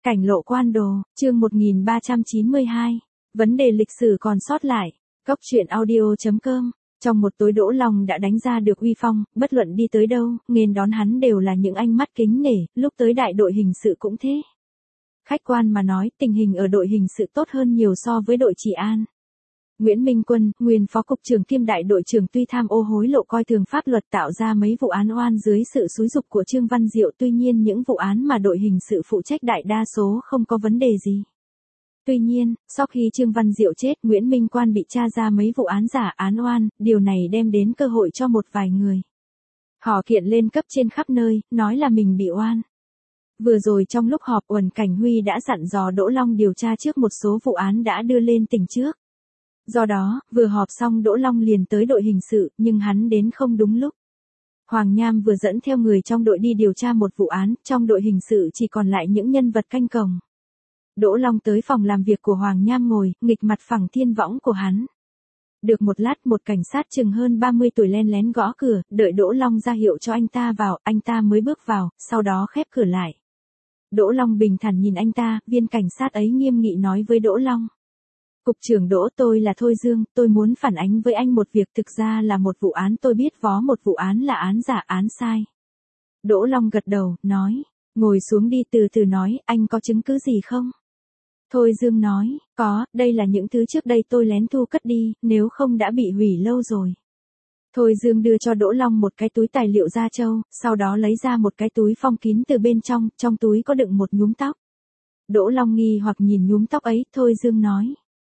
Cảnh lộ quan đồ, chương 1392. Vấn đề lịch sử còn sót lại. Cốc truyện audio.com. Trong một tối Đỗ Long đã đánh ra được uy phong, bất luận đi tới đâu, nghênh đón hắn đều là những ánh mắt kính nể, lúc tới đại đội hình sự cũng thế. Khách quan mà nói, tình hình ở đội hình sự tốt hơn nhiều so với đội trị an. Nguyễn Minh Quân, nguyên phó cục trưởng kiêm đại đội trưởng tuy tham ô hối lộ coi thường pháp luật tạo ra mấy vụ án oan dưới sự xúi giục của Trương Văn Diệu, tuy nhiên những vụ án mà đội hình sự phụ trách đại đa số không có vấn đề gì. Tuy nhiên, sau khi Trương Văn Diệu chết, Nguyễn Minh Quan bị tra ra mấy vụ án giả án oan, điều này đem đến cơ hội cho một vài người. Họ kiện lên cấp trên khắp nơi, nói là mình bị oan. Vừa rồi trong lúc họp Uẩn Cảnh Huy đã dặn dò Đỗ Long điều tra trước một số vụ án đã đưa lên tỉnh trước. Do đó, vừa họp xong Đỗ Long liền tới đội hình sự, nhưng hắn đến không đúng lúc. Hoàng Nham vừa dẫn theo người trong đội đi điều tra một vụ án, trong đội hình sự chỉ còn lại những nhân vật canh cổng. Đỗ Long tới phòng làm việc của Hoàng Nham ngồi, nghịch mặt phẳng thiên võng của hắn. Được một lát một cảnh sát chừng hơn 30 tuổi len lén gõ cửa, đợi Đỗ Long ra hiệu cho anh ta vào, anh ta mới bước vào, sau đó khép cửa lại. Đỗ Long bình thản nhìn anh ta, viên cảnh sát ấy nghiêm nghị nói với Đỗ Long. Cục trưởng Đỗ, tôi là Thôi Dương, tôi muốn phản ánh với anh một việc, thực ra là một vụ án tôi biết vó, một vụ án là án giả án sai. Đỗ Long gật đầu, nói, ngồi xuống đi, từ từ nói, anh có chứng cứ gì không? Thôi Dương nói, có, đây là những thứ trước đây tôi lén thu cất đi, nếu không đã bị hủy lâu rồi. Thôi Dương đưa cho Đỗ Long một cái túi tài liệu da trâu, sau đó lấy ra một cái túi phong kín từ bên trong túi có đựng một nhúm tóc. Đỗ Long nghi hoặc nhìn nhúm tóc ấy, Thôi Dương nói.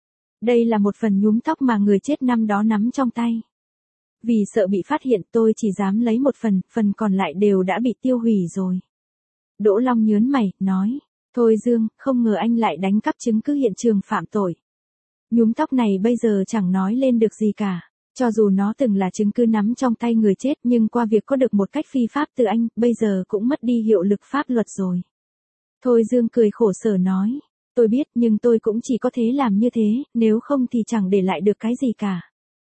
Đây là một phần nhúm tóc mà người chết năm đó nắm trong tay. Vì sợ bị phát hiện tôi chỉ dám lấy một phần còn lại đều đã bị tiêu hủy rồi. Đỗ Long nhớn mày, nói. Thôi Dương, không ngờ anh lại đánh cắp chứng cứ hiện trường phạm tội. Nhúm tóc này bây giờ chẳng nói lên được gì cả. Cho dù nó từng là chứng cứ nắm trong tay người chết nhưng qua việc có được một cách phi pháp từ anh, bây giờ cũng mất đi hiệu lực pháp luật rồi. Thôi Dương cười khổ sở nói. Tôi biết nhưng tôi cũng chỉ có thế làm như thế, nếu không thì chẳng để lại được cái gì cả.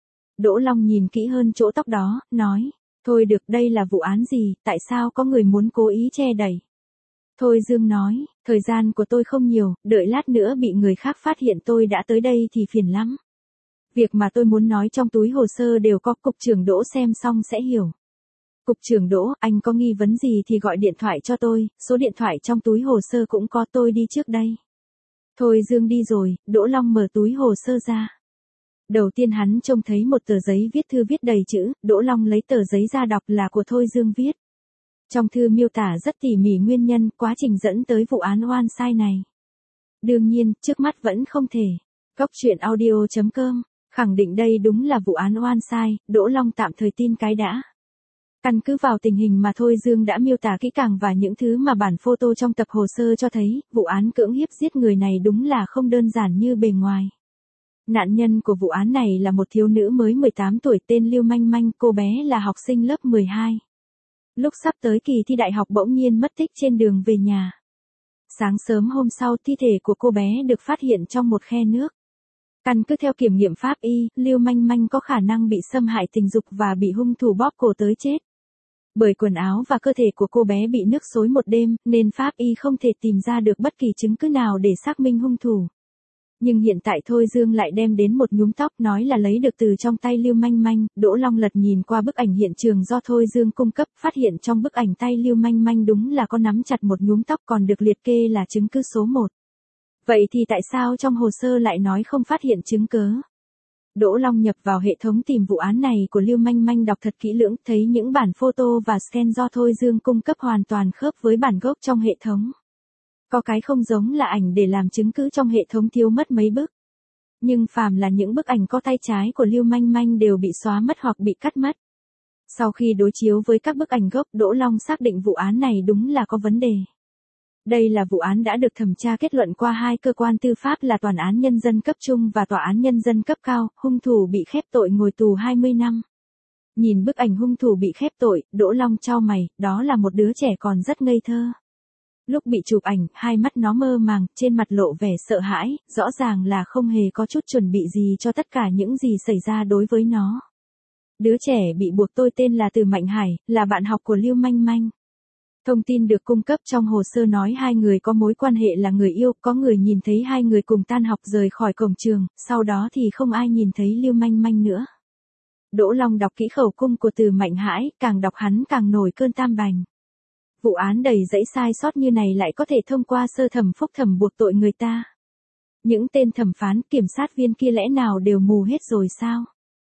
Đỗ Long nhìn kỹ hơn chỗ tóc đó, nói. Thôi được, đây là vụ án gì, tại sao có người muốn cố ý che đậy? Thôi Dương nói, thời gian của tôi không nhiều, đợi lát nữa bị người khác phát hiện tôi đã tới đây thì phiền lắm. Việc mà tôi muốn nói trong túi hồ sơ đều có, cục trưởng Đỗ xem xong sẽ hiểu. Cục trưởng Đỗ, anh có nghi vấn gì thì gọi điện thoại cho tôi, số điện thoại trong túi hồ sơ cũng có, tôi đi trước đây. Thôi Dương đi rồi, Đỗ Long mở túi hồ sơ ra. Đầu tiên hắn trông thấy một tờ giấy viết thư viết đầy chữ, Đỗ Long lấy tờ giấy ra đọc là của Thôi Dương viết. Trong thư miêu tả rất tỉ mỉ nguyên nhân, quá trình dẫn tới vụ án oan sai này. Đương nhiên, trước mắt vẫn không thể. Cốc truyện audio.com, khẳng định đây đúng là vụ án oan sai, Đỗ Long tạm thời tin cái đã. Căn cứ vào tình hình mà Thôi Dương đã miêu tả kỹ càng và những thứ mà bản photo trong tập hồ sơ cho thấy, vụ án cưỡng hiếp giết người này đúng là không đơn giản như bề ngoài. Nạn nhân của vụ án này là một thiếu nữ mới 18 tuổi tên Lưu Manh Manh, cô bé là học sinh lớp 12. Lúc sắp tới kỳ thi đại học bỗng nhiên mất tích trên đường về nhà. Sáng sớm hôm sau, thi thể của cô bé được phát hiện trong một khe nước. Căn cứ theo kiểm nghiệm pháp y, Lưu Manh Manh có khả năng bị xâm hại tình dục và bị hung thủ bóp cổ tới chết. Bởi quần áo và cơ thể của cô bé bị nước xối một đêm, nên pháp y không thể tìm ra được bất kỳ chứng cứ nào để xác minh hung thủ. Nhưng hiện tại Thôi Dương lại đem đến một nhúm tóc, nói là lấy được từ trong tay Lưu Manh Manh. Đỗ Long lật nhìn qua bức ảnh hiện trường do Thôi Dương cung cấp, phát hiện trong bức ảnh tay Lưu Manh Manh đúng là có nắm chặt một nhúm tóc còn được liệt kê là chứng cứ số 1. Vậy thì tại sao trong hồ sơ lại nói không phát hiện chứng cứ? Đỗ Long nhập vào hệ thống tìm vụ án này của Lưu Manh Manh, đọc thật kỹ lưỡng, thấy những bản photo và scan do Thôi Dương cung cấp hoàn toàn khớp với bản gốc trong hệ thống. Có cái không giống là ảnh để làm chứng cứ trong hệ thống thiếu mất mấy bức. Nhưng phàm là những bức ảnh có tay trái của Lưu Manh Manh đều bị xóa mất hoặc bị cắt mất. Sau khi đối chiếu với các bức ảnh gốc, Đỗ Long xác định vụ án này đúng là có vấn đề. Đây là vụ án đã được thẩm tra kết luận qua hai cơ quan tư pháp là Tòa án Nhân dân cấp trung và Tòa án Nhân dân cấp cao, hung thủ bị khép tội ngồi tù 20 năm. Nhìn bức ảnh hung thủ bị khép tội, Đỗ Long chau mày, đó là một đứa trẻ còn rất ngây thơ. Lúc bị chụp ảnh, hai mắt nó mơ màng, trên mặt lộ vẻ sợ hãi, rõ ràng là không hề có chút chuẩn bị gì cho tất cả những gì xảy ra đối với nó. Đứa trẻ bị buộc tôi tên là Từ Mạnh Hải, là bạn học của Lưu Manh Manh. Thông tin được cung cấp trong hồ sơ nói hai người có mối quan hệ là người yêu, có người nhìn thấy hai người cùng tan học rời khỏi cổng trường, sau đó thì không ai nhìn thấy Lưu Manh Manh nữa. Đỗ Long đọc kỹ khẩu cung của Từ Mạnh Hãi, càng đọc hắn càng nổi cơn tam bành. Vụ án đầy rẫy sai sót như này lại có thể thông qua sơ thẩm phúc thẩm buộc tội người ta. Những tên thẩm phán, kiểm sát viên kia lẽ nào đều mù hết rồi sao?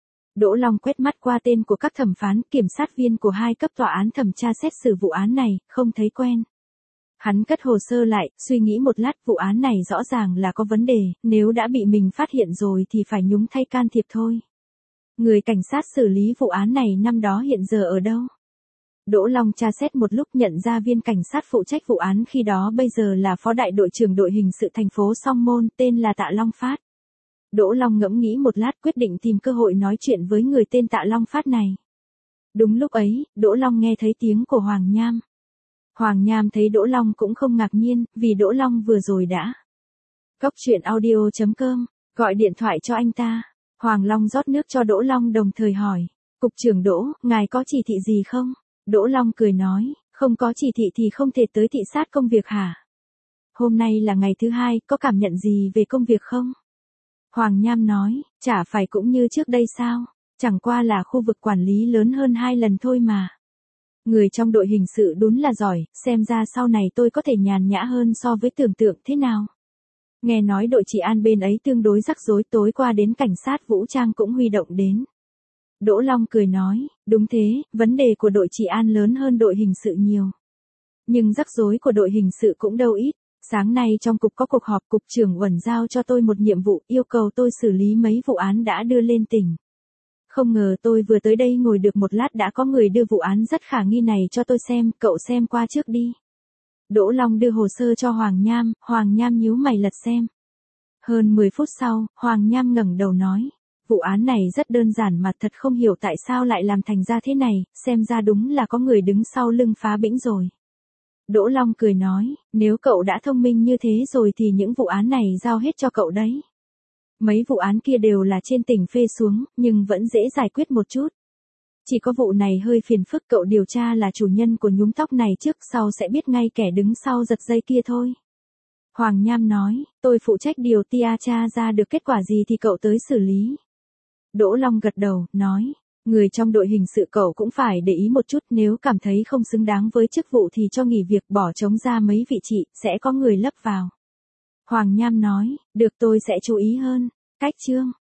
Đỗ Long quét mắt qua tên của các thẩm phán, kiểm sát viên của hai cấp tòa án thẩm tra xét xử vụ án này, không thấy quen. Hắn cất hồ sơ lại, suy nghĩ một lát, vụ án này rõ ràng là có vấn đề, nếu đã bị mình phát hiện rồi thì phải nhúng tay can thiệp thôi. Người cảnh sát xử lý vụ án này năm đó hiện giờ ở đâu? Đỗ Long tra xét một lúc nhận ra viên cảnh sát phụ trách vụ án khi đó bây giờ là phó đại đội trưởng đội hình sự thành phố Song Môn, tên là Tạ Long Phát. Đỗ Long ngẫm nghĩ một lát quyết định tìm cơ hội nói chuyện với người tên Tạ Long Phát này. Đúng lúc ấy, Đỗ Long nghe thấy tiếng của Hoàng Nham. Hoàng Nham thấy Đỗ Long cũng không ngạc nhiên, vì Đỗ Long vừa rồi đã Cóc truyện audio.com, gọi điện thoại cho anh ta. Hoàng Long rót nước cho Đỗ Long đồng thời hỏi, Cục trưởng Đỗ, ngài có chỉ thị gì không? Đỗ Long cười nói, không có chỉ thị thì không thể tới thị sát công việc hả? Hôm nay là ngày thứ hai, có cảm nhận gì về công việc không? Hoàng Nham nói, chả phải cũng như trước đây sao? Chẳng qua là khu vực quản lý lớn hơn 2 lần thôi mà. Người trong đội hình sự đúng là giỏi, xem ra sau này tôi có thể nhàn nhã hơn so với tưởng tượng thế nào. Nghe nói đội trị an bên ấy tương đối rắc rối, tối qua đến cảnh sát vũ trang cũng huy động đến. Đỗ Long cười nói, đúng thế, vấn đề của đội trị an lớn hơn đội hình sự nhiều. Nhưng rắc rối của đội hình sự cũng đâu ít. Sáng nay trong cục có cuộc họp, cục trưởng Uẩn giao cho tôi một nhiệm vụ, yêu cầu tôi xử lý mấy vụ án đã đưa lên tỉnh. Không ngờ tôi vừa tới đây ngồi được một lát đã có người đưa vụ án rất khả nghi này cho tôi xem, cậu xem qua trước đi. Đỗ Long đưa hồ sơ cho Hoàng Nham nhíu mày lật xem. Hơn 10 phút sau, Hoàng Nham ngẩng đầu nói, vụ án này rất đơn giản mà thật không hiểu tại sao lại làm thành ra thế này, xem ra đúng là có người đứng sau lưng Phá Bĩnh rồi. Đỗ Long cười nói, nếu cậu đã thông minh như thế rồi thì những vụ án này giao hết cho cậu đấy. Mấy vụ án kia đều là trên tỉnh phê xuống, nhưng vẫn dễ giải quyết một chút. Chỉ có vụ này hơi phiền phức, cậu điều tra là chủ nhân của nhúm tóc này trước, sau sẽ biết ngay kẻ đứng sau giật dây kia thôi. Hoàng Nham nói, tôi phụ trách điều tra ra được kết quả gì thì cậu tới xử lý. Đỗ Long gật đầu, nói, người trong đội hình sự cậu cũng phải để ý một chút, nếu cảm thấy không xứng đáng với chức vụ thì cho nghỉ việc, bỏ trống ra mấy vị trí, sẽ có người lấp vào. Hoàng Nham nói, được, tôi sẽ chú ý hơn. Cách chương